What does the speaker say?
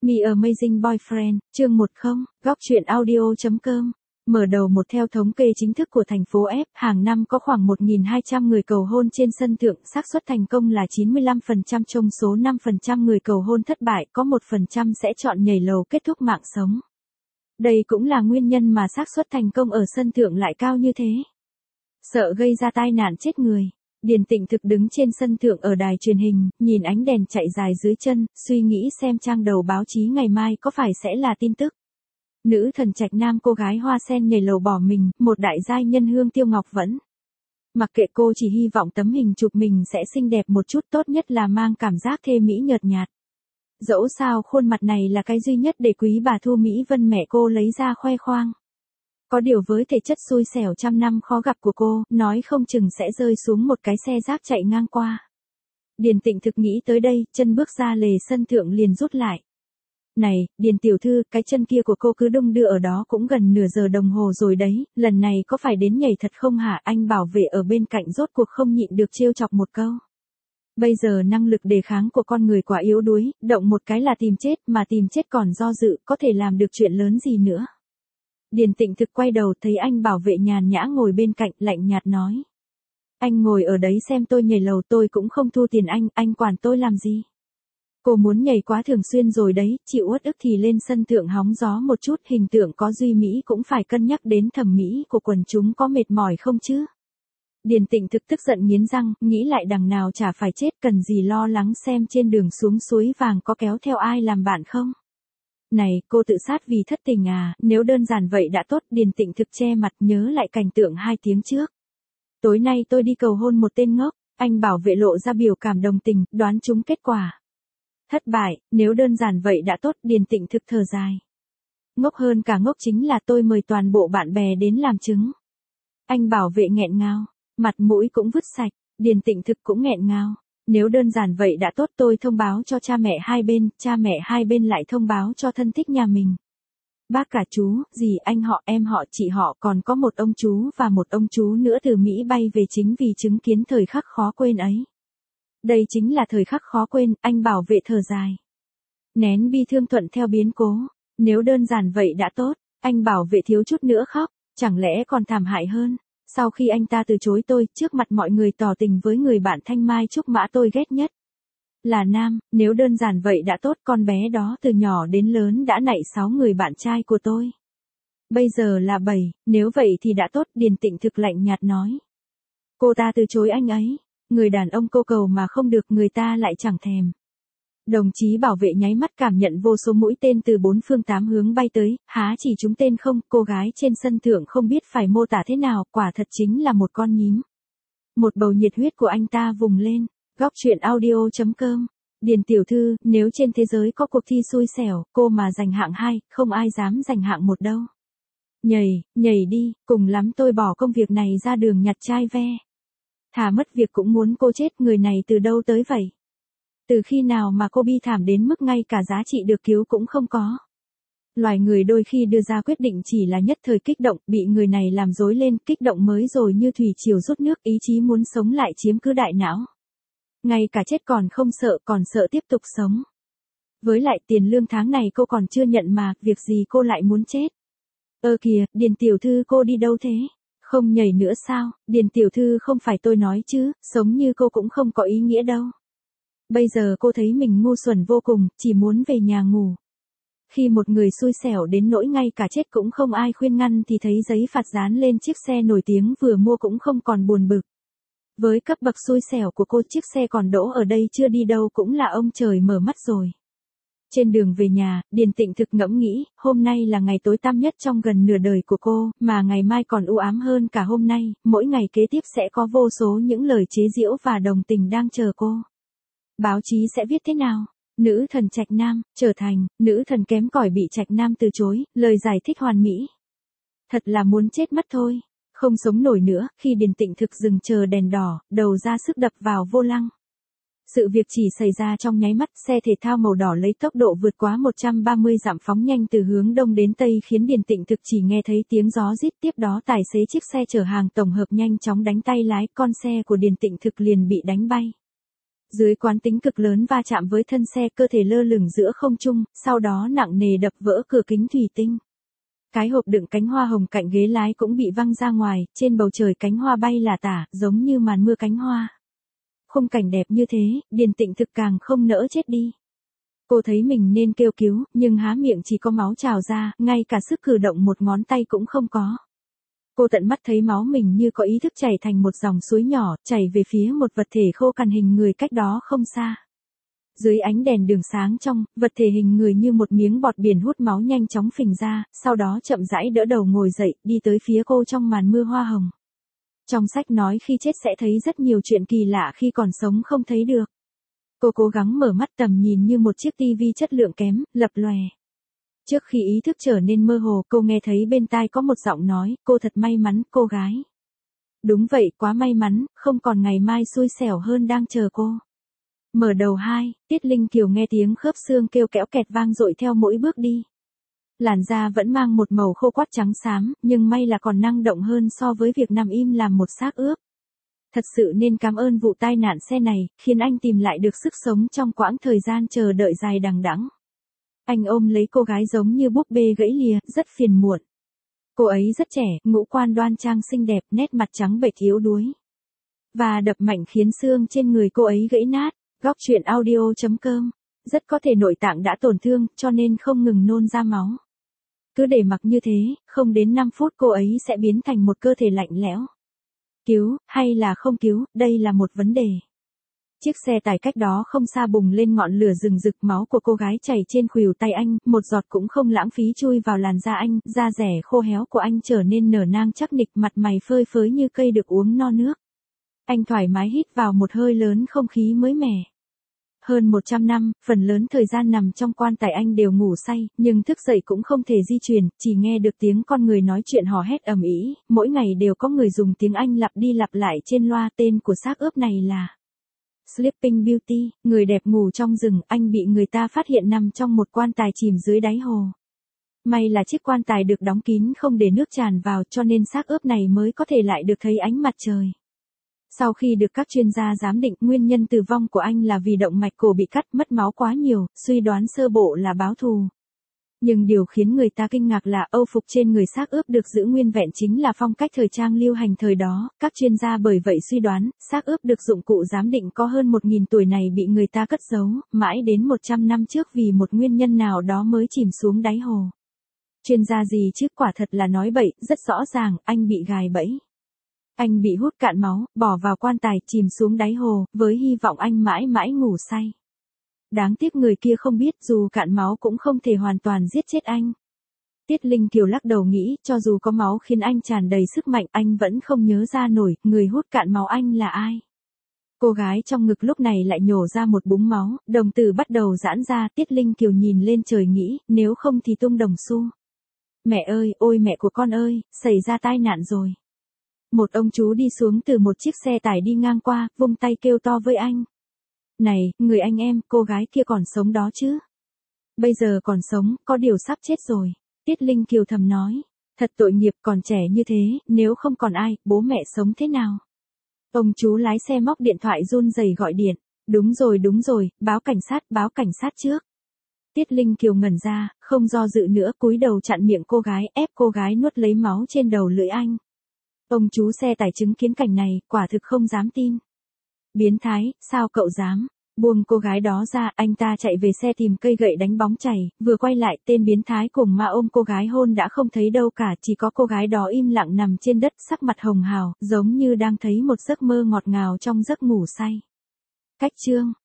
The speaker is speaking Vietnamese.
Me Amazing Boyfriend, chương 10, góc truyện audio.com. Mở đầu một theo thống kê chính thức của thành phố F, hàng năm có khoảng 1.200 người cầu hôn trên sân thượng, xác suất thành công là 95%, trong số 5% người cầu hôn thất bại, có 1% sẽ chọn nhảy lầu kết thúc mạng sống. Đây cũng là nguyên nhân mà xác suất thành công ở sân thượng lại cao như thế. Sợ gây ra tai nạn chết người. Điền Tịnh Thực đứng trên sân thượng ở đài truyền hình, nhìn ánh đèn chạy dài dưới chân, suy nghĩ xem trang đầu báo chí ngày mai có phải sẽ là tin tức. Nữ thần Trạch Nam cô gái Hoa Sen nhảy lầu bỏ mình, một đại giai nhân Hương Tiêu Ngọc vẫn. Mặc kệ cô chỉ hy vọng tấm hình chụp mình sẽ xinh đẹp một chút, tốt nhất là mang cảm giác thê mỹ nhợt nhạt. Dẫu sao khuôn mặt này là cái duy nhất để quý bà Thu Mỹ Vân mẹ cô lấy ra khoe khoang. Có điều với thể chất xui xẻo trăm năm khó gặp của cô, nói không chừng sẽ rơi xuống một cái xe rác chạy ngang qua. Điền Tịnh Thực nghĩ tới đây, chân bước ra lề sân thượng liền rút lại. Này, Điền tiểu thư, cái chân kia của cô cứ đung đưa ở đó cũng gần nửa giờ đồng hồ rồi đấy, lần này có phải đến nhảy thật không hả? Anh bảo vệ ở bên cạnh rốt cuộc không nhịn được trêu chọc một câu. Bây giờ năng lực đề kháng của con người quá yếu đuối, động một cái là tìm chết, mà tìm chết còn do dự, có thể làm được chuyện lớn gì nữa. Điền Tịnh Thực quay đầu thấy anh bảo vệ nhàn nhã ngồi bên cạnh, lạnh nhạt nói. Anh ngồi ở đấy xem tôi nhảy lầu, tôi cũng không thu tiền anh quản tôi làm gì. Cô muốn nhảy quá thường xuyên rồi đấy, chịu uất ức thì lên sân thượng hóng gió một chút, hình tượng có duy mỹ cũng phải cân nhắc đến thẩm mỹ của quần chúng có mệt mỏi không chứ. Điền Tịnh Thực tức giận nghiến răng, nghĩ lại đằng nào chả phải chết, cần gì lo lắng xem trên đường xuống suối vàng có kéo theo ai làm bạn không. Này, cô tự sát vì thất tình à, nếu đơn giản vậy đã tốt. Điền Tịnh Thực che mặt nhớ lại cảnh tượng 2 tiếng trước. Tối nay tôi đi cầu hôn một tên ngốc, anh bảo vệ lộ ra biểu cảm đồng tình, đoán trúng kết quả. Thất bại, nếu đơn giản vậy đã tốt. Điền Tịnh Thực thở dài. Ngốc hơn cả ngốc chính là tôi mời toàn bộ bạn bè đến làm chứng. Anh bảo vệ nghẹn ngào, mặt mũi cũng vứt sạch, Điền Tịnh Thực cũng nghẹn ngào. Nếu đơn giản vậy đã tốt, tôi thông báo cho cha mẹ hai bên lại thông báo cho thân thích nhà mình. Bác cả chú, dì anh họ, em họ, chị họ, còn có một ông chú và một ông chú nữa từ Mỹ bay về chính vì chứng kiến thời khắc khó quên ấy. Đây chính là thời khắc khó quên, anh bảo vệ thở dài. Nén bi thương thuận theo biến cố, nếu đơn giản vậy đã tốt, anh bảo vệ thiếu chút nữa khóc, chẳng lẽ còn thảm hại hơn. Sau khi anh ta từ chối tôi, trước mặt mọi người tỏ tình với người bạn Thanh Mai Trúc Mã tôi ghét nhất. Là nam, nếu đơn giản vậy đã tốt, con bé đó từ nhỏ đến lớn đã nạy 6 người bạn trai của tôi. Bây giờ là 7, nếu vậy thì đã tốt. Điền Tịnh Thực lạnh nhạt nói. Cô ta từ chối anh ấy, người đàn ông cô cầu mà không được, người ta lại chẳng thèm. Đồng chí bảo vệ nháy mắt cảm nhận vô số mũi tên từ 4 phương 8 hướng bay tới, há chỉ trúng tên không, cô gái trên sân thượng không biết phải mô tả thế nào, quả thật chính là một con nhím. Một bầu nhiệt huyết của anh ta vùng lên, góc truyện audio.com. Điền tiểu thư, nếu trên thế giới có cuộc thi xui xẻo, cô mà giành hạng 2, không ai dám giành hạng 1 đâu. Nhảy đi, cùng lắm tôi bỏ công việc này ra đường nhặt chai ve. Thà mất việc cũng muốn cô chết, người này từ đâu tới vậy? Từ khi nào mà cô bi thảm đến mức ngay cả giá trị được cứu cũng không có? Loài người đôi khi đưa ra quyết định chỉ là nhất thời kích động, bị người này làm rối lên, kích động mới rồi như thủy triều rút nước, ý chí muốn sống lại chiếm cứ đại não. Ngay cả chết còn không sợ, còn sợ tiếp tục sống. Với lại tiền lương tháng này cô còn chưa nhận mà, việc gì cô lại muốn chết? Kìa, Điền tiểu thư cô đi đâu thế? Không nhảy nữa sao? Điền tiểu thư không phải tôi nói chứ, sống như cô cũng không có ý nghĩa đâu. Bây giờ cô thấy mình ngu xuẩn vô cùng, chỉ muốn về nhà ngủ. Khi một người xui xẻo đến nỗi ngay cả chết cũng không ai khuyên ngăn thì thấy giấy phạt dán lên chiếc xe nổi tiếng vừa mua cũng không còn buồn bực. Với cấp bậc xui xẻo của cô, chiếc xe còn đỗ ở đây chưa đi đâu cũng là ông trời mở mắt rồi. Trên đường về nhà, Điền Tịnh Thực ngẫm nghĩ, hôm nay là ngày tối tăm nhất trong gần nửa đời của cô, mà ngày mai còn u ám hơn cả hôm nay, mỗi ngày kế tiếp sẽ có vô số những lời chế giễu và đồng tình đang chờ cô. Báo chí sẽ viết thế nào? Nữ thần Trạch Nam, trở thành, nữ thần kém cỏi bị Trạch Nam từ chối, lời giải thích hoàn mỹ. Thật là muốn chết mất thôi, không sống nổi nữa. Khi Điền Tịnh Thực dừng chờ đèn đỏ, đầu ra sức đập vào vô lăng. Sự việc chỉ xảy ra trong nháy mắt, xe thể thao màu đỏ lấy tốc độ vượt quá 130 dặm phóng nhanh từ hướng đông đến tây khiến Điền Tịnh Thực chỉ nghe thấy tiếng gió rít, tiếp đó tài xế chiếc xe chở hàng tổng hợp nhanh chóng đánh tay lái, con xe của Điền Tịnh Thực liền bị đánh bay. Dưới quán tính cực lớn va chạm với thân xe, cơ thể lơ lửng giữa không trung, sau đó nặng nề đập vỡ cửa kính thủy tinh. Cái hộp đựng cánh hoa hồng cạnh ghế lái cũng bị văng ra ngoài, trên bầu trời cánh hoa bay lả tả, giống như màn mưa cánh hoa. Khung cảnh đẹp như thế, Điền Tịnh thực càng không nỡ chết đi. Cô thấy mình nên kêu cứu, nhưng há miệng chỉ có máu trào ra, ngay cả sức cử động một ngón tay cũng không có. Cô tận mắt thấy máu mình như có ý thức chảy thành một dòng suối nhỏ, chảy về phía một vật thể khô cằn hình người cách đó không xa. Dưới ánh đèn đường sáng trong, vật thể hình người như một miếng bọt biển hút máu nhanh chóng phình ra, sau đó chậm rãi đỡ đầu ngồi dậy, đi tới phía cô trong màn mưa hoa hồng. Trong sách nói khi chết sẽ thấy rất nhiều chuyện kỳ lạ khi còn sống không thấy được. Cô cố gắng mở mắt, tầm nhìn như một chiếc tivi chất lượng kém, lập lòe. Trước khi ý thức trở nên mơ hồ, cô nghe thấy bên tai có một giọng nói, cô thật may mắn, cô gái. Đúng vậy, quá may mắn, không còn ngày mai xui xẻo hơn đang chờ cô. Mở đầu 2, Tiết Linh Kiều nghe tiếng khớp xương kêu kéo kẹt vang dội theo mỗi bước đi. Làn da vẫn mang một màu khô quắt trắng xám, nhưng may là còn năng động hơn so với việc nằm im làm một xác ướp. Thật sự nên cảm ơn vụ tai nạn xe này, khiến anh tìm lại được sức sống trong quãng thời gian chờ đợi dài đằng đẵng. Anh ôm lấy cô gái giống như búp bê gãy lìa, rất phiền muộn. Cô ấy rất trẻ, ngũ quan đoan trang xinh đẹp, nét mặt trắng bệch yếu đuối. Và đập mạnh khiến xương trên người cô ấy gãy nát. Góc truyện audio.com. Rất có thể nội tạng đã tổn thương, cho nên không ngừng nôn ra máu. Cứ để mặc như thế, không đến 5 phút cô ấy sẽ biến thành một cơ thể lạnh lẽo. Cứu, hay là không cứu, đây là một vấn đề. Chiếc xe tải cách đó không xa bùng lên ngọn lửa rừng rực, máu của cô gái chảy trên khuỷu tay anh, một giọt cũng không lãng phí chui vào làn da anh, da rẻ khô héo của anh trở nên nở nang chắc nịch, mặt mày phơi phới như cây được uống no nước. Anh thoải mái hít vào một hơi lớn không khí mới mẻ. Hơn 100 năm, phần lớn thời gian nằm trong quan tài anh đều ngủ say, nhưng thức dậy cũng không thể di chuyển, chỉ nghe được tiếng con người nói chuyện hò hét ầm ĩ, mỗi ngày đều có người dùng tiếng Anh lặp đi lặp lại trên loa. Tên của xác ướp này là Sleeping Beauty, người đẹp ngủ trong rừng. Anh bị người ta phát hiện nằm trong một quan tài chìm dưới đáy hồ. May là chiếc quan tài được đóng kín không để nước tràn vào, cho nên xác ướp này mới có thể lại được thấy ánh mặt trời. Sau khi được các chuyên gia giám định, nguyên nhân tử vong của anh là vì động mạch cổ bị cắt, mất máu quá nhiều, suy đoán sơ bộ là báo thù. Nhưng điều khiến người ta kinh ngạc là âu phục trên người xác ướp được giữ nguyên vẹn, chính là phong cách thời trang lưu hành thời đó. Các chuyên gia bởi vậy suy đoán, xác ướp được dụng cụ giám định có hơn 1.000 tuổi này bị người ta cất giấu, mãi đến 100 năm trước vì một nguyên nhân nào đó mới chìm xuống đáy hồ. Chuyên gia gì chứ, quả thật là nói bậy, rất rõ ràng, anh bị gài bẫy. Anh bị hút cạn máu, bỏ vào quan tài, chìm xuống đáy hồ, với hy vọng anh mãi mãi ngủ say. Đáng tiếc người kia không biết, dù cạn máu cũng không thể hoàn toàn giết chết anh. Tiết Linh Kiều lắc đầu nghĩ, cho dù có máu khiến anh tràn đầy sức mạnh, anh vẫn không nhớ ra nổi, người hút cạn máu anh là ai. Cô gái trong ngực lúc này lại nhổ ra một búng máu, đồng tử bắt đầu giãn ra. Tiết Linh Kiều nhìn lên trời nghĩ, nếu không thì tung đồng xu. Mẹ ơi, ôi mẹ của con ơi, xảy ra tai nạn rồi. Một ông chú đi xuống từ một chiếc xe tải đi ngang qua, vung tay kêu to với anh. Này, người anh em, cô gái kia còn sống đó chứ? Bây giờ còn sống, có điều sắp chết rồi. Tiết Linh Kiều thầm nói. Thật tội nghiệp, còn trẻ như thế, nếu không còn ai, bố mẹ sống thế nào? Ông chú lái xe móc điện thoại run rẩy gọi điện. Đúng rồi, báo cảnh sát trước. Tiết Linh Kiều ngẩn ra, không do dự nữa, cúi đầu chặn miệng cô gái, ép cô gái nuốt lấy máu trên đầu lưỡi anh. Ông chú xe tải chứng kiến cảnh này, quả thực không dám tin. Biến thái, sao cậu dám? Buông cô gái đó ra, anh ta chạy về xe tìm cây gậy đánh bóng chày, vừa quay lại, tên biến thái cùng ma ôm cô gái hôn đã không thấy đâu cả, chỉ có cô gái đó im lặng nằm trên đất, sắc mặt hồng hào, giống như đang thấy một giấc mơ ngọt ngào trong giấc ngủ say. Cách chương